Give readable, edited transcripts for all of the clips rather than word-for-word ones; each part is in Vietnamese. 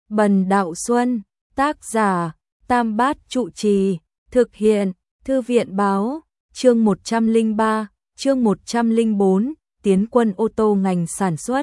Bần Đạo Xuân, tác giả, Tam Bát Trụ Trì, thực hiện, Thư viện báo, chương 103, chương 104, tiến quân ô tô ngành sản xuất.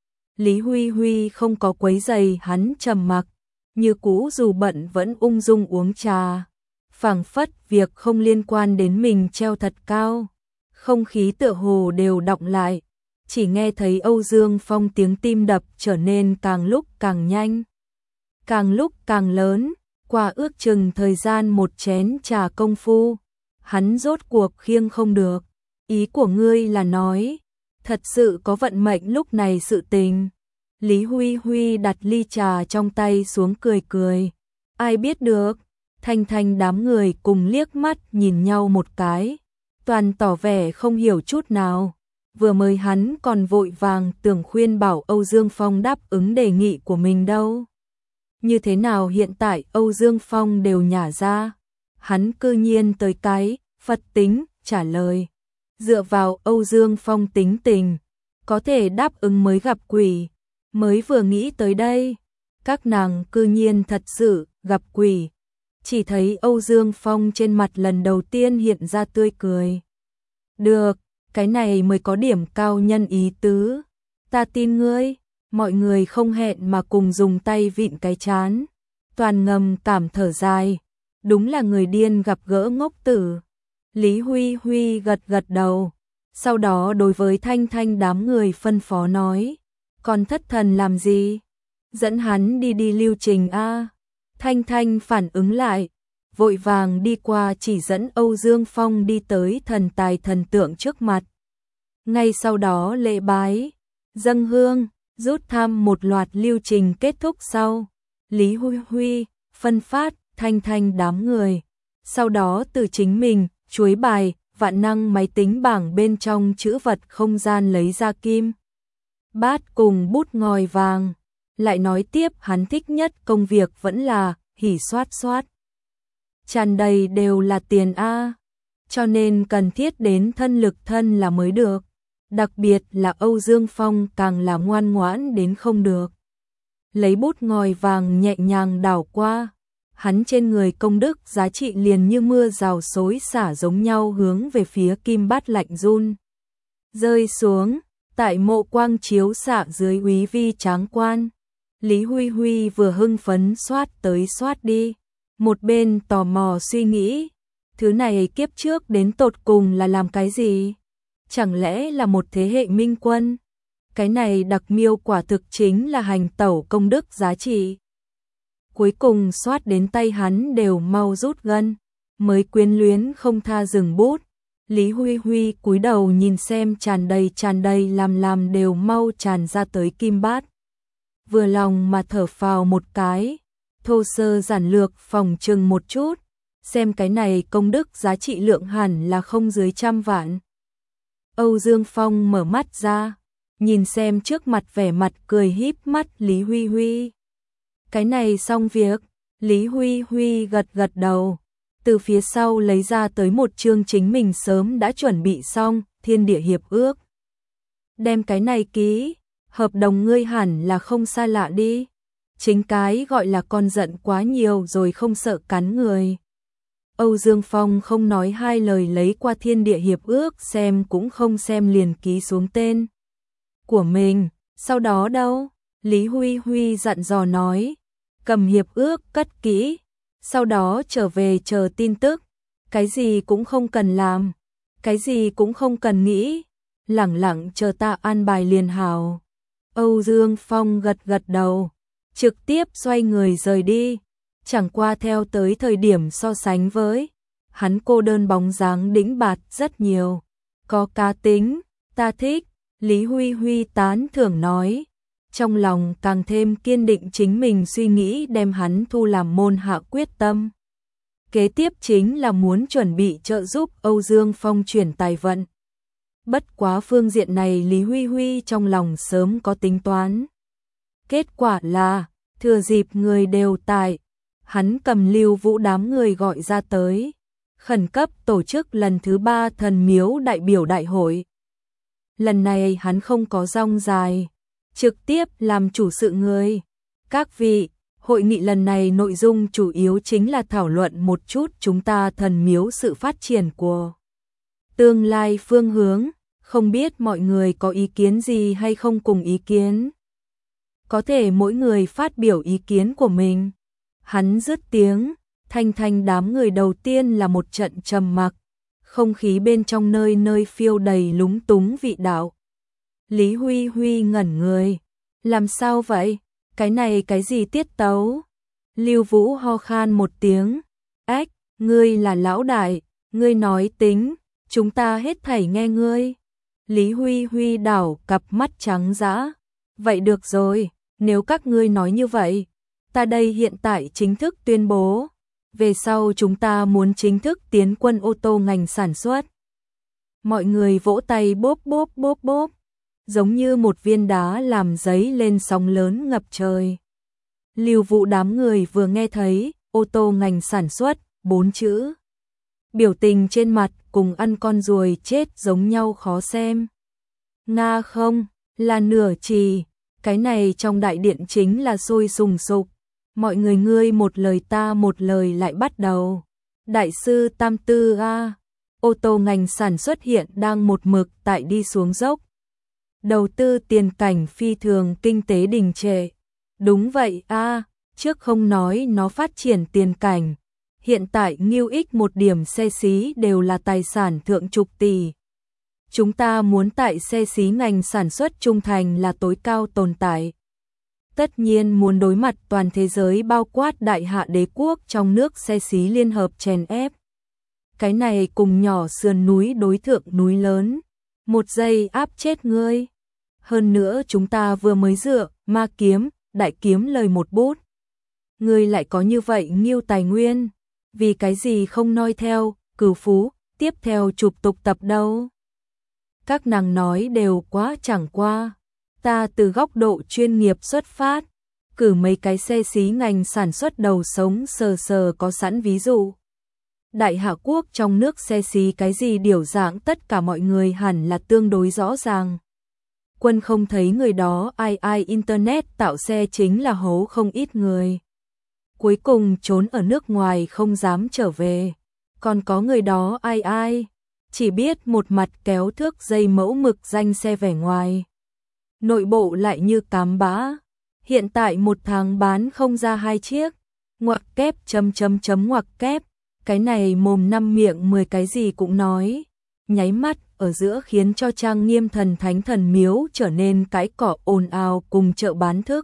Lý Huy Huy không có quấy giày hắn trầm mặc, như cũ dù bận vẫn ung dung uống trà. Phảng phất việc không liên quan đến mình treo thật cao, không khí tựa hồ đều đọng lại, chỉ nghe thấy Âu Dương Phong tiếng tim đập trở nên càng lúc càng nhanh, càng lúc càng lớn, qua ước chừng thời gian một chén trà công phu, hắn rốt cuộc khiêng không được. Ý của ngươi là nói, thật sự có vận mệnh lúc này sự tình. Lý Huy Huy đặt ly trà trong tay xuống cười cười. Ai biết được, Thanh Thanh đám người cùng liếc mắt nhìn nhau một cái, toàn tỏ vẻ không hiểu chút nào. Vừa mới hắn còn vội vàng tưởng khuyên bảo Âu Dương Phong đáp ứng đề nghị của mình đâu. Như thế nào hiện tại Âu Dương Phong đều nhả ra, hắn cư nhiên tới cái Phật tính trả lời. Dựa vào Âu Dương Phong tính tình, có thể đáp ứng mới gặp quỷ, mới vừa nghĩ tới đây, các nàng cư nhiên thật sự gặp quỷ. Chỉ thấy Âu Dương Phong trên mặt lần đầu tiên hiện ra tươi cười. Được, cái này mới có điểm cao nhân ý tứ, ta tin ngươi. Mọi người không hẹn mà cùng dùng tay vịn cái trán, toàn ngầm cảm thở dài, đúng là người điên gặp gỡ ngốc tử. Lý Huy Huy gật gật đầu, sau đó đối với Thanh Thanh đám người phân phó nói, còn thất thần làm gì? Dẫn hắn đi đi lưu trình a. Thanh Thanh phản ứng lại, vội vàng đi qua chỉ dẫn Âu Dương Phong đi tới thần tài thần tượng trước mặt. Ngay sau đó lễ bái, dâng hương, rút thăm một loạt lưu trình kết thúc sau, Lý Huy Huy phân phát Thanh Thanh đám người, sau đó từ chính mình chuối bài vạn năng máy tính bảng bên trong chữ vật không gian lấy ra kim bát cùng bút ngòi vàng, lại nói tiếp hắn thích nhất công việc vẫn là hỉ soát soát, tràn đầy đều là tiền a, cho nên cần thiết đến thân lực thân là mới được. Đặc biệt là Âu Dương Phong càng là ngoan ngoãn đến không được. Lấy bút ngòi vàng nhẹ nhàng đảo qua, hắn trên người công đức giá trị liền như mưa rào xối xả giống nhau hướng về phía kim bát lạnh run. Rơi xuống, tại mộ quang chiếu xạ dưới úy vi tráng quan. Lý Huy Huy vừa hưng phấn xoát tới xoát đi, một bên tò mò suy nghĩ, thứ này kiếp trước đến tột cùng là làm cái gì? Chẳng lẽ là một thế hệ minh quân? Cái này đặc miêu quả thực chính là hành tẩu công đức giá trị. Cuối cùng soát đến tay hắn đều mau rút gân, mới quyến luyến không tha dừng bút. Lý Huy Huy cúi đầu nhìn xem tràn đầy làm đều mau tràn ra tới kim bát. Vừa lòng mà thở phào một cái, thô sơ giản lược phòng trừng một chút, xem cái này công đức giá trị lượng hẳn là không dưới 100 vạn. Âu Dương Phong mở mắt ra, nhìn xem trước mặt vẻ mặt cười híp mắt Lý Huy Huy. Cái này xong việc, Lý Huy Huy gật gật đầu, từ phía sau lấy ra tới một chương chính mình sớm đã chuẩn bị xong, thiên địa hiệp ước. Đem cái này ký, hợp đồng ngươi hẳn là không xa lạ đi, chính cái gọi là con giận quá nhiều rồi không sợ cắn người. Âu Dương Phong không nói hai lời lấy qua thiên địa hiệp ước xem cũng không xem liền ký xuống tên của mình, sau đó đâu? Lý Huy Huy dặn dò nói, cầm hiệp ước cất kỹ, sau đó trở về chờ tin tức, cái gì cũng không cần làm, cái gì cũng không cần nghĩ, lẳng lặng chờ ta an bài liền hảo. Âu Dương Phong gật gật đầu, trực tiếp xoay người rời đi. Chẳng qua theo tới thời điểm so sánh với, hắn cô đơn bóng dáng đĩnh bạt rất nhiều, có cá tính, ta thích. Lý Huy Huy tán thưởng nói, trong lòng càng thêm kiên định chính mình suy nghĩ đem hắn thu làm môn hạ quyết tâm. Kế tiếp chính là muốn chuẩn bị trợ giúp Âu Dương Phong chuyển tài vận. Bất quá phương diện này Lý Huy Huy trong lòng sớm có tính toán. Kết quả là, thừa dịp người đều tại, hắn cầm Lưu Vũ đám người gọi ra tới, khẩn cấp tổ chức lần thứ 3 thần miếu đại biểu đại hội. Lần này hắn không có rong dài, trực tiếp làm chủ sự người. Các vị, Hội nghị lần này nội dung chủ yếu chính là thảo luận một chút chúng ta thần miếu sự phát triển của tương lai phương hướng, không biết mọi người có ý kiến gì hay không cùng ý kiến. Có thể mỗi người phát biểu ý kiến của mình. Hắn dứt tiếng, Thanh Thanh đám người đầu tiên là một trận trầm mặc, không khí bên trong nơi nơi phiêu đầy lúng túng vị đạo. Lý Huy Huy ngẩn người, làm sao vậy? Cái này cái gì tiết tấu? Lưu Vũ ho khan một tiếng, ách, ngươi là lão đại, ngươi nói tính, chúng ta hết thảy nghe ngươi. Lý Huy Huy đảo cặp mắt trắng dã, vậy được rồi, nếu các ngươi nói như vậy, ta đây hiện tại chính thức tuyên bố, về sau chúng ta muốn chính thức tiến quân ô tô ngành sản xuất. Mọi người vỗ tay bốp bốp bốp bốp, giống như một viên đá làm giấy lên sóng lớn ngập trời. Lưu Vũ đám người vừa nghe thấy ô tô ngành sản xuất 4 chữ, biểu tình trên mặt cùng ăn con ruồi chết giống nhau khó xem. Nga không, là nửa trì, cái này trong đại điện chính là sôi sùng sục. Mọi người ngươi một lời ta một lời lại bắt đầu. Đại sư Tam Tư a, ô tô ngành sản xuất hiện đang một mực tại đi xuống dốc. Đầu tư tiền cảnh phi thường kinh tế đình trệ. Đúng vậy a, trước không nói nó phát triển tiền cảnh, hiện tại Ngưu Ích một điểm xe xí đều là tài sản thượng chục tỷ. Chúng ta muốn tại xe xí ngành sản xuất trung thành là tối cao tồn tại. Tất nhiên muốn đối mặt toàn thế giới bao quát đại hạ đế quốc trong nước xe xí liên hợp chèn ép. Cái này cùng nhỏ sườn núi đối thượng núi lớn, một giây áp chết ngươi. Hơn nữa chúng ta vừa mới dựa ma kiếm, đại kiếm lời một bút. Ngươi lại có như vậy nghiêu tài nguyên, vì cái gì không noi theo, Cửu Phú, tiếp theo chụp tục tập đâu. Các nàng nói đều quá chẳng qua. Ta từ góc độ chuyên nghiệp xuất phát, cử mấy cái xe xí ngành sản xuất đầu sống sờ sờ có sẵn ví dụ. Đại Hạ Quốc trong nước xe xí cái gì điều dạng tất cả mọi người hẳn là tương đối rõ ràng. Quân không thấy người đó ai internet tạo xe chính là hố không ít người. Cuối cùng trốn ở nước ngoài không dám trở về. Còn có người đó ai, chỉ biết một mặt kéo thước dây mẫu mực danh xe vẻ ngoài. Nội bộ lại như cám bã. Hiện tại một tháng bán không ra 2 chiếc. Ngoặc kép ngoặc kép. Cái này mồm năm miệng 10 cái gì cũng nói. Nháy mắt ở giữa khiến cho trang nghiêm thần thánh thần miếu trở nên cái cỏ ồn ào cùng chợ bán thức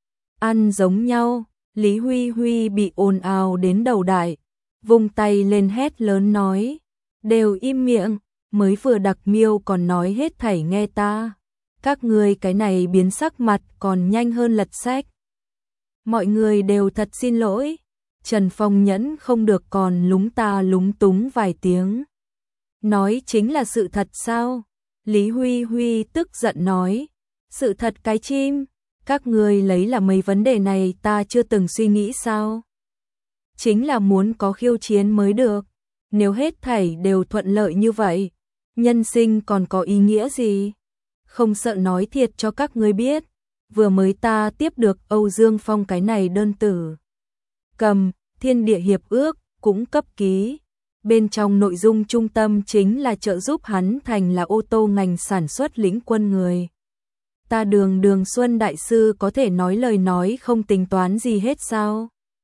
ăn giống nhau. Lý Huy Huy bị ồn ào đến đầu đại, vung tay lên hét lớn nói, đều im miệng, mới vừa đặc miêu còn nói hết thảy nghe ta. Các người cái này biến sắc mặt còn nhanh hơn lật sách. Mọi người đều thật xin lỗi. Trần Phong nhẫn không được còn lúng ta lúng túng vài tiếng. Nói chính là sự thật sao? Lý Huy Huy tức giận nói. Sự thật cái chim, các người lấy là mấy vấn đề này ta chưa từng suy nghĩ sao? Chính là muốn có khiêu chiến mới được. Nếu hết thảy đều thuận lợi như vậy, nhân sinh còn có ý nghĩa gì? Không sợ nói thiệt cho các ngươi biết, vừa mới ta tiếp được Âu Dương Phong cái này đơn tử. Cầm, Thiên Địa Hiệp Ước, cũng cấp ký. Bên trong nội dung trung tâm chính là trợ giúp hắn thành là ô tô ngành sản xuất lĩnh quân người. Ta Đường Xuân Đại Sư có thể nói lời nói không tính toán gì hết sao?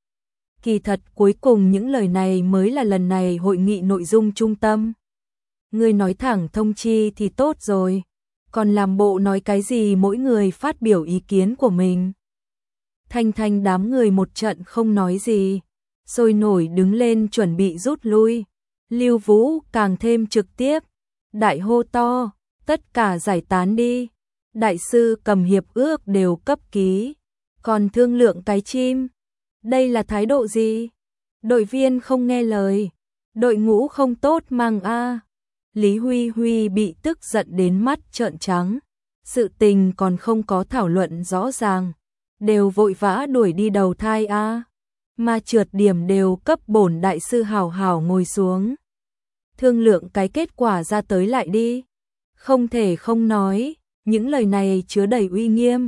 Kỳ thật cuối cùng những lời này mới là lần này hội nghị nội dung trung tâm. Ngươi nói thẳng thông chi thì tốt rồi. Còn làm bộ nói cái gì mỗi người phát biểu ý kiến của mình. Thanh Thanh đám người một trận không nói gì, sôi nổi đứng lên chuẩn bị rút lui. Lưu Vũ càng thêm trực tiếp, đại hô to, tất cả giải tán đi. Đại sư Cầm hiệp ước đều cấp ký, còn thương lượng cái chim. Đây là thái độ gì? Đội viên không nghe lời, đội ngũ không tốt mang a. Lý Huy Huy bị tức giận đến mắt trợn trắng, sự tình còn không có thảo luận rõ ràng, đều vội vã đuổi đi đầu thai a. Mà trượt điểm đều cấp bổn đại sư hảo hảo ngồi xuống. Thương lượng cái kết quả ra tới lại đi. Không thể không nói, những lời này chứa đầy uy nghiêm.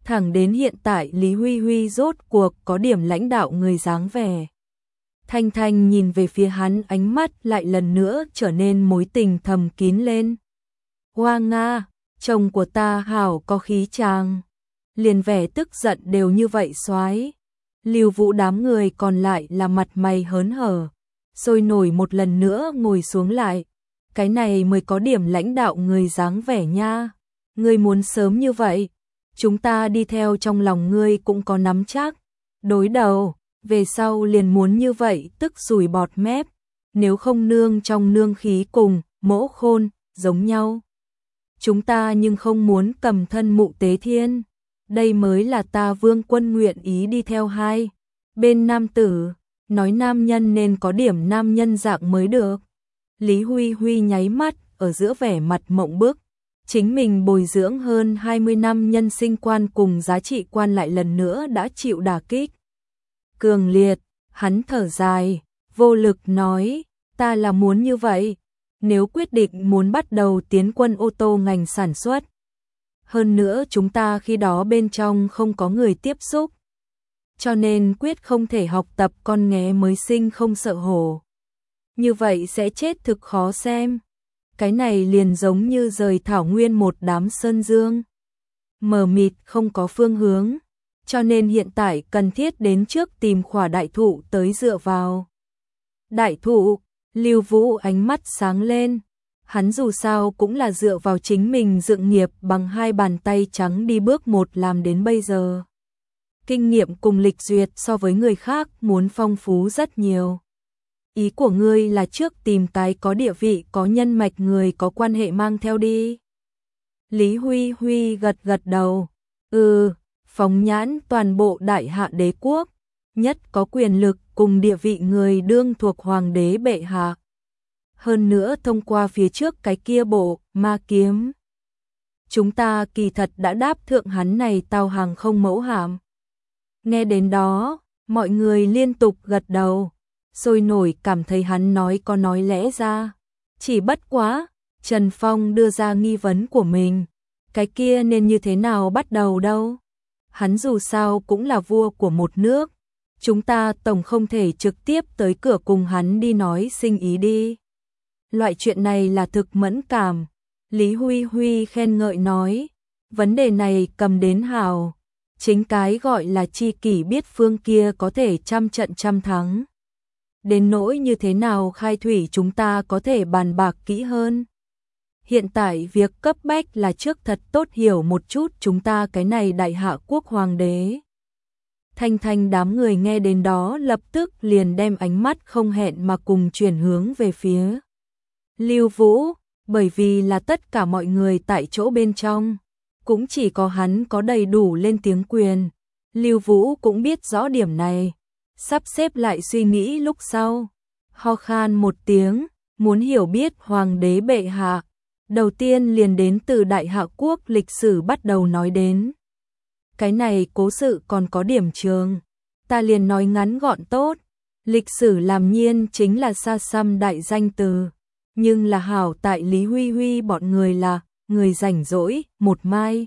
Thẳng đến hiện tại Lý Huy Huy rốt cuộc có điểm lãnh đạo người dáng vẻ. Thanh Thanh nhìn về phía hắn, ánh mắt lại lần nữa trở nên mối tình thầm kín lên. Hoa Nga, chồng của ta hảo có khí chàng. Liền vẻ tức giận đều như vậy soái. Lưu Vũ đám người còn lại là mặt mày hớn hở, sôi nổi một lần nữa ngồi xuống lại. Cái này mới có điểm lãnh đạo người dáng vẻ nha. Ngươi muốn sớm như vậy, chúng ta đi theo trong lòng ngươi cũng có nắm chắc. Đối đầu, về sau liền muốn như vậy tức sùi bọt mép, nếu không nương trong nương khí cùng Mỗ Khôn giống nhau. Chúng ta nhưng không muốn cầm thân mụ tế thiên. Đây mới là ta Vương Quân nguyện ý đi theo hai bên nam tử, nói nam nhân nên có điểm nam nhân dạng mới được. Lý Huy Huy nháy mắt, ở giữa vẻ mặt mộng bức. Chính mình bồi dưỡng hơn 20 năm nhân sinh quan cùng giá trị quan lại lần nữa đã chịu đả kích cường liệt. Hắn thở dài, vô lực nói, ta là muốn như vậy. Nếu quyết định muốn bắt đầu tiến quân ô tô ngành sản xuất, hơn nữa chúng ta khi đó bên trong không có người tiếp xúc, cho nên quyết không thể học tập con nghé mới sinh không sợ hổ. Như vậy sẽ chết thực khó xem. Cái này liền giống như rời thảo nguyên một đám sơn dương, mờ mịt không có phương hướng, cho nên hiện tại cần thiết đến trước tìm khỏa đại thụ tới dựa vào. Đại thụ, Lưu Vũ ánh mắt sáng lên, hắn dù sao cũng là dựa vào chính mình dựng nghiệp bằng hai bàn tay trắng đi bước một làm đến bây giờ. Kinh nghiệm cùng lịch duyệt so với người khác muốn phong phú rất nhiều. Ý của ngươi là trước tìm cái có địa vị, có nhân mạch người có quan hệ mang theo đi. Lý Huy Huy gật gật đầu. Phóng nhãn toàn bộ Đại Hạ đế quốc, nhất có quyền lực cùng địa vị người đương thuộc hoàng đế bệ hạ. Hơn nữa thông qua phía trước cái kia bộ ma kiếm, chúng ta kỳ thật đã đáp thượng hắn này tàu hàng không mẫu hạm. Nghe đến đó, mọi người liên tục gật đầu, sôi nổi cảm thấy hắn nói có nói lẽ ra. Chỉ bất quá, Trần Phong đưa ra nghi vấn của mình, cái kia nên như thế nào bắt đầu đâu? Hắn dù sao cũng là vua của một nước, chúng ta tổng không thể trực tiếp tới cửa cùng hắn đi nói sinh ý đi. Loại chuyện này là thực mẫn cảm. Lý Huy Huy khen ngợi nói, vấn đề này cầm đến hào, chính cái gọi là chi kỷ biết phương kia có thể trăm trận trăm thắng. Đến nỗi như thế nào khai thủy chúng ta có thể bàn bạc kỹ hơn. Hiện tại việc cấp bách là trước thật tốt hiểu một chút chúng ta cái này Đại Hạ quốc hoàng đế. Thanh Thanh đám người nghe đến đó lập tức liền đem ánh mắt không hẹn mà cùng chuyển hướng về phía Lưu Vũ, bởi vì là tất cả mọi người tại chỗ bên trong, cũng chỉ có hắn có đầy đủ lên tiếng quyền. Lưu Vũ cũng biết rõ điểm này, sắp xếp lại suy nghĩ lúc sau, ho khan một tiếng, muốn hiểu biết hoàng đế bệ hạ. Đầu tiên liền đến từ Đại Hạ quốc lịch sử bắt đầu nói đến. Cái này cố sự còn có điểm trường, ta liền nói ngắn gọn tốt. Lịch sử làm nhiên chính là xa xăm đại danh từ, nhưng là hảo tại Lý Huy Huy bọn người là người rảnh rỗi, một mai.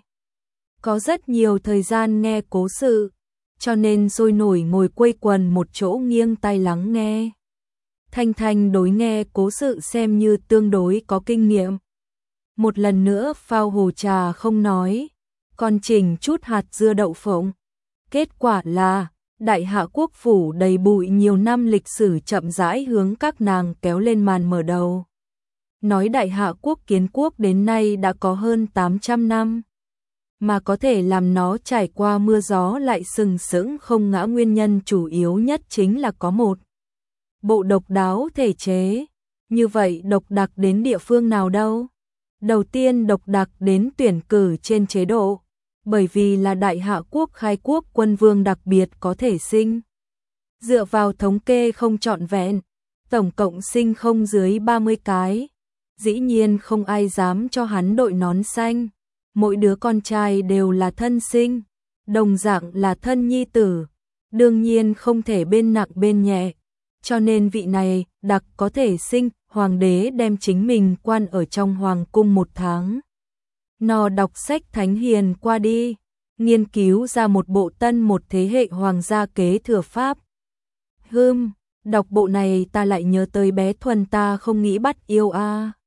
Có rất nhiều thời gian nghe cố sự, cho nên sôi nổi ngồi quây quần một chỗ nghiêng tai lắng nghe. Thanh Thanh đối nghe cố sự xem như tương đối có kinh nghiệm. Một lần nữa phao hồ trà không nói, còn chỉnh chút hạt dưa đậu phộng. Kết quả là, Đại Hạ quốc phủ đầy bụi nhiều năm lịch sử chậm rãi hướng các nàng kéo lên màn mở đầu. Nói Đại Hạ quốc kiến quốc đến nay đã có hơn 800 năm, mà có thể làm nó trải qua mưa gió lại sừng sững không ngã nguyên nhân chủ yếu nhất chính là có một bộ độc đáo thể chế. Như vậy độc đặc đến địa phương nào đâu? Đầu tiên độc đặc đến tuyển cử trên chế độ, bởi vì là Đại Hạ quốc khai quốc quân vương đặc biệt có thể sinh. Dựa vào thống kê không trọn vẹn, tổng cộng sinh không dưới 30 cái. Dĩ nhiên không ai dám cho hắn đội nón xanh. Mỗi đứa con trai đều là thân sinh, đồng dạng là thân nhi tử, đương nhiên không thể bên nặng bên nhẹ. Cho nên vị này đặc có thể sinh, hoàng đế đem chính mình quan ở trong hoàng cung 1 tháng. Nó đọc sách thánh hiền qua đi, nghiên cứu ra một bộ tân một thế hệ hoàng gia kế thừa Pháp. Đọc bộ này ta lại nhớ tới bé Thuần ta không nghĩ bắt yêu a.